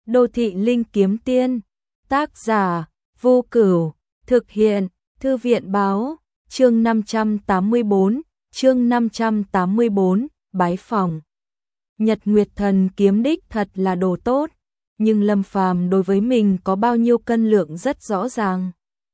Đô thị linh kiếm tiên, tác giả, Vô Cửu, thực hiện, Thư viện báo, chương 584, bái phỏng. Nhật Nguyệt Thần kiếm đích thật là đồ tốt, nhưng Lâm Phàm đối với mình có bao nhiêu cân lượng rất rõ ràng.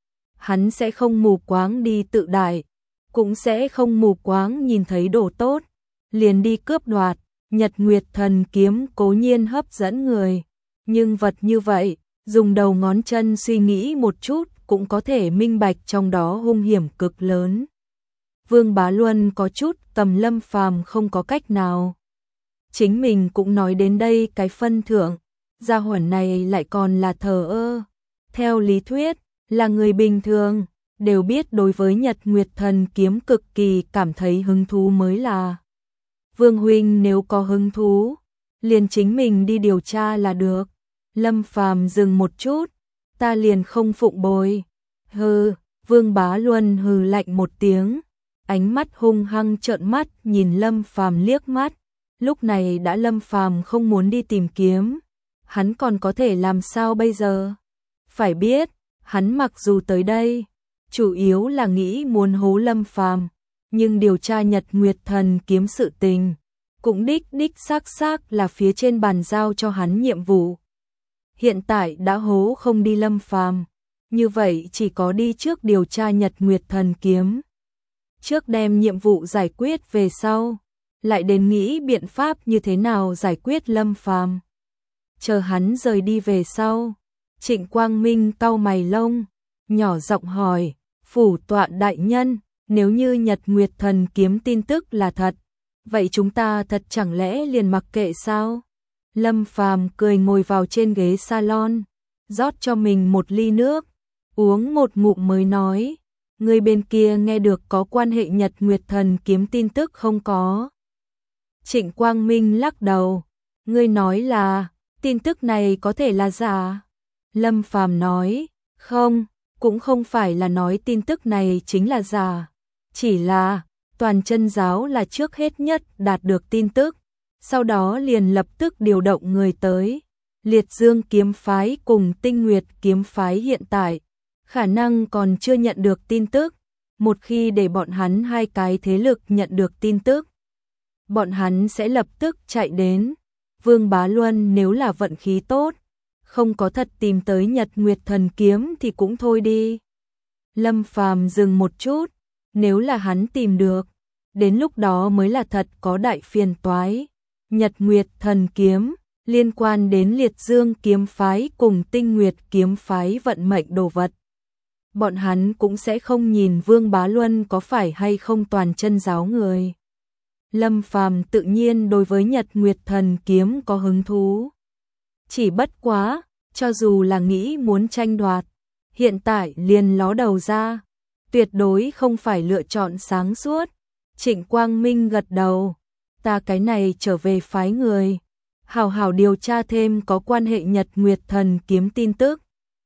Hắn sẽ không mù quáng đi tự đại, cũng sẽ không mù quáng nhìn thấy đồ tốt, liền đi cướp đoạt. Nhật Nguyệt Thần kiếm cố nhiên hấp dẫn người, nhưng vật như vậy, dùng đầu ngón chân suy nghĩ một chút cũng có thể minh bạch trong đó hung hiểm cực lớn. Vương Bá Luân có chút cầm Lâm Phàm không có cách nào. Chính mình cũng nói đến đây cái phân thượng, gia hỏa này lại còn là thờ ơ. Theo lý thuyết, là người bình thường, đều biết đối với Nhật Nguyệt Thần kiếm cực kỳ cảm thấy hứng thú mới là. Vương huynh nếu có hứng thú, liền chính mình đi điều tra là được. Lâm Phàm dừng một chút, ta liền không phụng bồi. Hừ, Vương Bá Luân hừ lạnh một tiếng, ánh mắt hung hăng trợn mắt nhìn Lâm Phàm liếc mắt. Lúc này đã Lâm Phàm không muốn đi tìm kiếm, hắn còn có thể làm sao bây giờ? Phải biết, hắn mặc dù tới đây, chủ yếu là nghĩ muốn hố Lâm Phàm, nhưng điều tra Nhật Nguyệt Thần kiếm sự tình, cũng đích xác là phía trên bàn giao cho hắn nhiệm vụ. Hiện tại đã hố không đi Lâm Phàm, như vậy chỉ có đi trước điều tra Nhật Nguyệt Thần kiếm. Trước đem nhiệm vụ giải quyết về sau, lại đến nghĩ biện pháp như thế nào giải quyết Lâm Phàm. Chờ hắn rời đi về sau, Trịnh Quang Minh cau mày lông, nhỏ giọng hỏi, phủ tọa đại nhân, nếu như Nhật Nguyệt Thần kiếm tin tức là thật, vậy chúng ta thật chẳng lẽ liền mặc kệ sao? Lâm Phàm cười ngồi vào trên ghế salon, rót cho mình một ly nước, uống một ngụm mới nói, người bên kia nghe được có quan hệ Nhật Nguyệt Thần kiếm tin tức không có? Trịnh Quang Minh lắc đầu, ngươi nói là, tin tức này có thể là giả. Lâm Phàm nói, không, cũng không phải là nói tin tức này chính là giả, chỉ là Toàn Chân giáo là trước hết nhất đạt được tin tức, sau đó liền lập tức điều động người tới. Liệt Dương kiếm phái cùng Tinh Nguyệt kiếm phái hiện tại, khả năng còn chưa nhận được tin tức, một khi để bọn hắn hai cái thế lực nhận được tin tức, bọn hắn sẽ lập tức chạy đến. Vương Bá Luân nếu là vận khí tốt, không có thật tìm tới Nhật Nguyệt Thần kiếm thì cũng thôi đi. Lâm Phàm dừng một chút, nếu là hắn tìm được, đến lúc đó mới là thật có đại phiền toái. Nhật Nguyệt Thần kiếm liên quan đến Liệt Dương kiếm phái cùng Tinh Nguyệt kiếm phái vận mệnh đồ vật. Bọn hắn cũng sẽ không nhìn Vương Bá Luân có phải hay không Toàn Chân giáo người. Lâm Phàm tự nhiên đối với Nhật Nguyệt Thần kiếm có hứng thú. Chỉ bất quá, cho dù là nghĩ muốn tranh đoạt, hiện tại liền ló đầu ra, tuyệt đối không phải lựa chọn sáng suốt. Trịnh Quang Minh gật đầu, ta cái này trở về phái người, hảo hảo điều tra thêm có quan hệ Nhật Nguyệt Thần kiếm tin tức.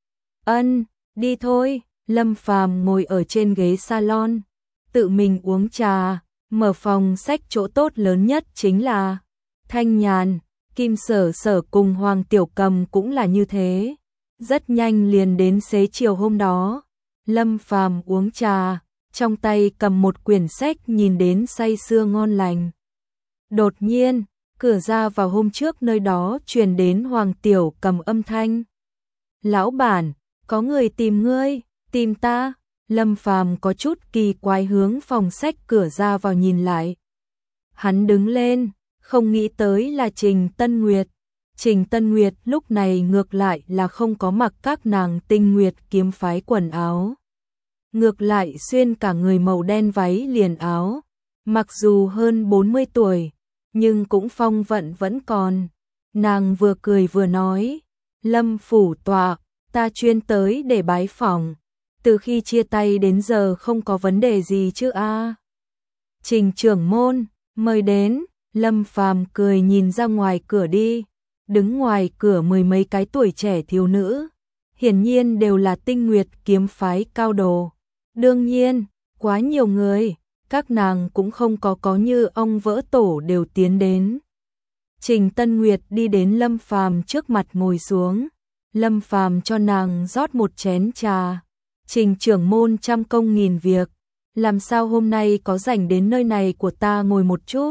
Ân, đi thôi. Lâm Phàm ngồi ở trên ghế salon, tự mình uống trà. Mở phòng sách chỗ tốt lớn nhất chính là thanh nhàn, Kim Sở Sở cùng Hoàng Tiểu Cầm cũng là như thế. Rất nhanh liền đến xế chiều hôm đó, Lâm Phàm uống trà, trong tay cầm một quyển sách nhìn đến say sưa ngon lành. Đột nhiên, cửa ra vào hôm trước nơi đó truyền đến Hoàng Tiểu Cầm âm thanh. Lão bản, có người tìm ngươi, tìm ta. Lâm Phàm có chút kỳ quái hướng phòng sách cửa ra vào nhìn lại. Hắn đứng lên, không nghĩ tới là Trình Tân Nguyệt. Trình Tân Nguyệt lúc này ngược lại là không có mặc các nàng Tinh Nguyệt kiếm phái quần áo. Ngược lại xuyên cả người màu đen váy liền áo. Mặc dù hơn 40 tuổi, nhưng cũng phong vận vẫn còn. Nàng vừa cười vừa nói, Lâm phủ tọa, ta chuyên tới để bái phỏng. Từ khi chia tay đến giờ không có vấn đề gì chứ a? Trình trưởng môn, mời đến. Lâm Phàm cười nhìn ra ngoài cửa đi. Đứng ngoài cửa mười mấy cái tuổi trẻ thiếu nữ, hiển nhiên đều là Tinh Nguyệt kiếm phái cao đồ. Đương nhiên, quá nhiều người, các nàng cũng không có như ong vỡ tổ đều tiến đến. Trình Tân Nguyệt đi đến Lâm Phàm trước mặt ngồi xuống. Lâm Phàm cho nàng rót một chén trà. Trình trưởng môn trăm công nghìn việc, làm sao hôm nay có rảnh đến nơi này của ta ngồi một chút?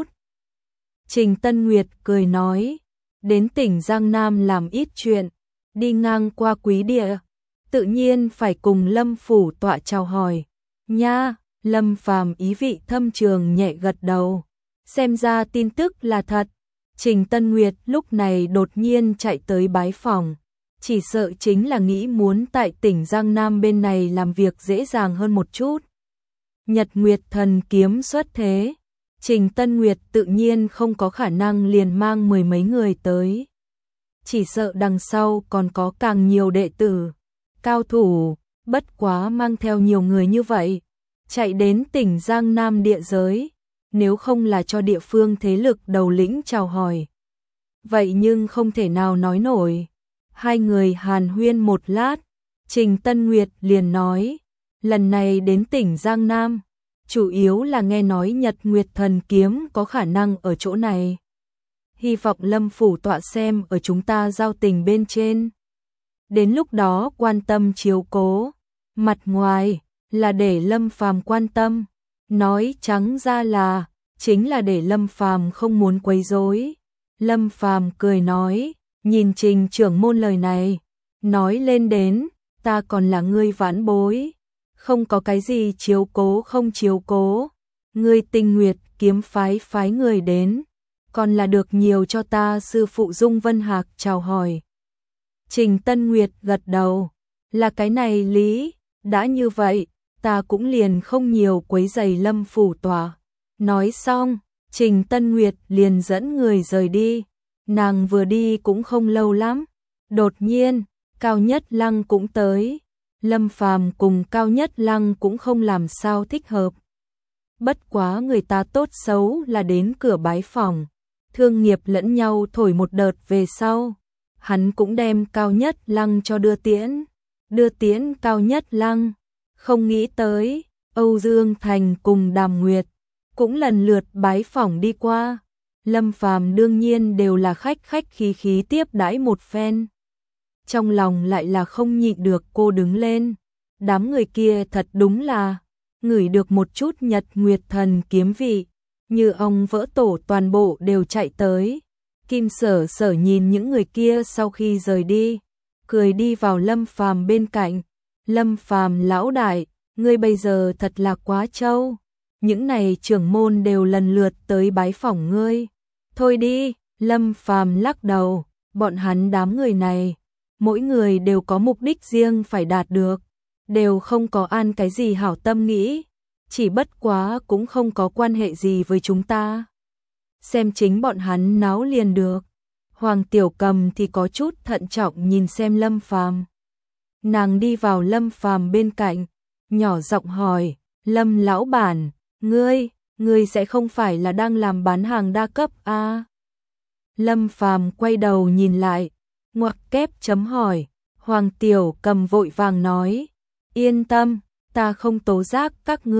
Trình Tân Nguyệt cười nói, đến tỉnh Giang Nam làm ít chuyện, đi ngang qua Quý Địa, tự nhiên phải cùng Lâm phủ tọa chào hỏi. Nha, Lâm Phàm ý vị thâm trường nhẹ gật đầu, xem ra tin tức là thật. Trình Tân Nguyệt lúc này đột nhiên chạy tới bái phòng, chỉ sợ chính là nghĩ muốn tại tỉnh Giang Nam bên này làm việc dễ dàng hơn một chút. Nhật Nguyệt Thần Kiếm xuất thế, Trình Tân Nguyệt tự nhiên không có khả năng liền mang mười mấy người tới. Chỉ sợ đằng sau còn có càng nhiều đệ tử, cao thủ, bất quá mang theo nhiều người như vậy, chạy đến tỉnh Giang Nam địa giới, nếu không là cho địa phương thế lực đầu lĩnh chào hỏi. Vậy nhưng không thể nào nói nổi. Hai người hàn huyên một lát, Trình Tân Nguyệt liền nói, lần này đến tỉnh Giang Nam, chủ yếu là nghe nói Nhật Nguyệt Thần Kiếm có khả năng ở chỗ này. Hy vọng Lâm phủ tọa xem ở chúng ta giao tình bên trên. Đến lúc đó quan tâm chiếu cố, mặt ngoài là để Lâm Phàm quan tâm, nói trắng ra là chính là để Lâm Phàm không muốn quấy rối. Lâm Phàm cười nói, nhìn Trình trưởng môn lời này, nói lên đến, ta còn là ngươi vãn bối, không có cái gì chiếu cố không chiếu cố, ngươi Tinh Nguyệt kiếm phái phái người đến, còn là được nhiều cho ta sư phụ Dung Vân Hạc chào hỏi. Trình Tân Nguyệt gật đầu, là cái này lý, đã như vậy, ta cũng liền không nhiều quấy rầy Lâm phủ tọa. Nói xong, Trình Tân Nguyệt liền dẫn người rời đi, nàng vừa đi cũng không lâu lắm, đột nhiên, Cao Nhất Lăng cũng tới, Lâm Phàm cùng Cao Nhất Lăng cũng không làm sao thích hợp. Bất quá người ta tốt xấu là đến cửa bái phòng, thương nghiệp lẫn nhau thổi một đợt về sau, hắn cũng đem Cao Nhất Lăng cho đưa tiễn Cao Nhất Lăng, không nghĩ tới, Âu Dương Thành cùng Đàm Nguyệt cũng lần lượt bái phỏng đi qua. Lâm Phàm đương nhiên đều là khách khí khí tiếp đãi một phen. Trong lòng lại là không nhịn được cô đứng lên. Đám người kia thật đúng là ngửi được một chút Nhật Nguyệt Thần Kiếm vị, như ong vỡ tổ toàn bộ đều chạy tới. Kim Sở Sở nhìn những người kia sau khi rời đi, cười đi vào Lâm Phàm bên cạnh. Lâm Phàm lão đại, ngươi bây giờ thật là quá trâu. Những này trưởng môn đều lần lượt tới bái phỏng ngươi. Thôi đi, Lâm Phàm lắc đầu, bọn hắn đám người này, mỗi người đều có mục đích riêng phải đạt được, đều không có an cái gì hảo tâm nghĩ, chỉ bất quá cũng không có quan hệ gì với chúng ta. Xem chính bọn hắn náo liền được. Hoàng Tiểu Cầm thì có chút thận trọng nhìn xem Lâm Phàm. Nàng đi vào Lâm Phàm bên cạnh, nhỏ giọng hỏi, Lâm lão bản, ngươi sẽ không phải là đang làm bán hàng đa cấp à? Lâm Phàm quay đầu nhìn lại, ngoặc kép chấm hỏi. Hoàng Tiểu Cầm vội vàng nói, yên tâm, ta không tố giác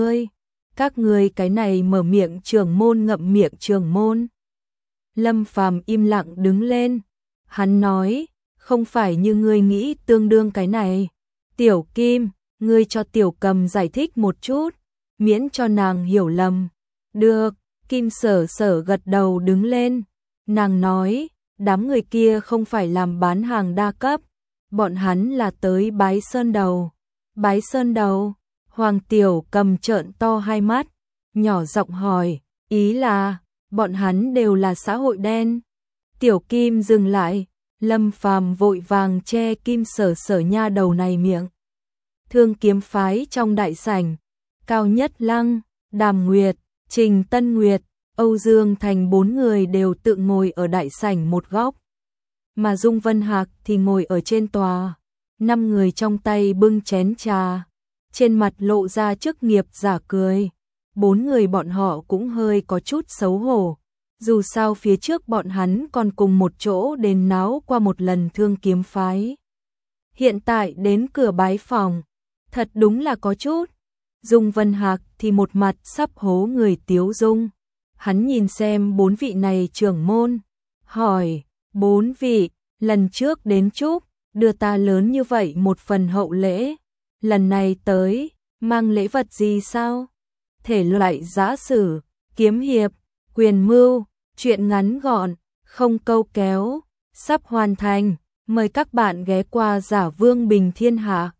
các ngươi cái này mở miệng trưởng môn ngậm miệng trưởng môn. Lâm Phàm im lặng đứng lên, hắn nói, không phải như ngươi nghĩ tương đương cái này. Tiểu Kim, ngươi cho Tiểu Cầm giải thích một chút, miễn cho nàng hiểu lầm. Được, Kim Sở Sở gật đầu đứng lên, nàng nói, đám người kia không phải làm bán hàng đa cấp, bọn hắn là tới bái sơn đầu. Bái sơn đầu? Hoàng Tiểu Cầm trợn to hai mắt, nhỏ giọng hỏi, ý là, bọn hắn đều là xã hội đen. Tiểu Kim dừng lại, Lâm Phàm vội vàng che Kim Sở Sở nha đầu này miệng. Thương kiếm phái trong đại sảnh, Cao Nhất Lăng, Đàm Nguyệt, Trình Tân Nguyệt, Âu Dương Thành bốn người đều tự ngồi ở đại sảnh một góc. Mà Dung Vân Hạc thì ngồi ở trên tòa, 5 người trong tay bưng chén trà, trên mặt lộ ra chức nghiệp giả cười. 4 người bọn họ cũng hơi có chút xấu hổ, dù sao phía trước bọn hắn còn cùng một chỗ đền náo qua một lần thương kiếm phái. Hiện tại đến cửa bái phòng, thật đúng là có chút. Dung Vân Hạc thì một mặt sắp hố người tiếu dung. Hắn nhìn xem 4 vị này trưởng môn, hỏi, 4 vị, lần trước đến chúc, đưa ta lớn như vậy một phần hậu lễ, lần này tới, mang lễ vật gì sao? Thể loại giã sử, kiếm hiệp, quyền mưu, truyện ngắn gọn, không câu kéo, sắp hoàn thành, mời các bạn ghé qua Giả Vương Bình Thiên Hạ.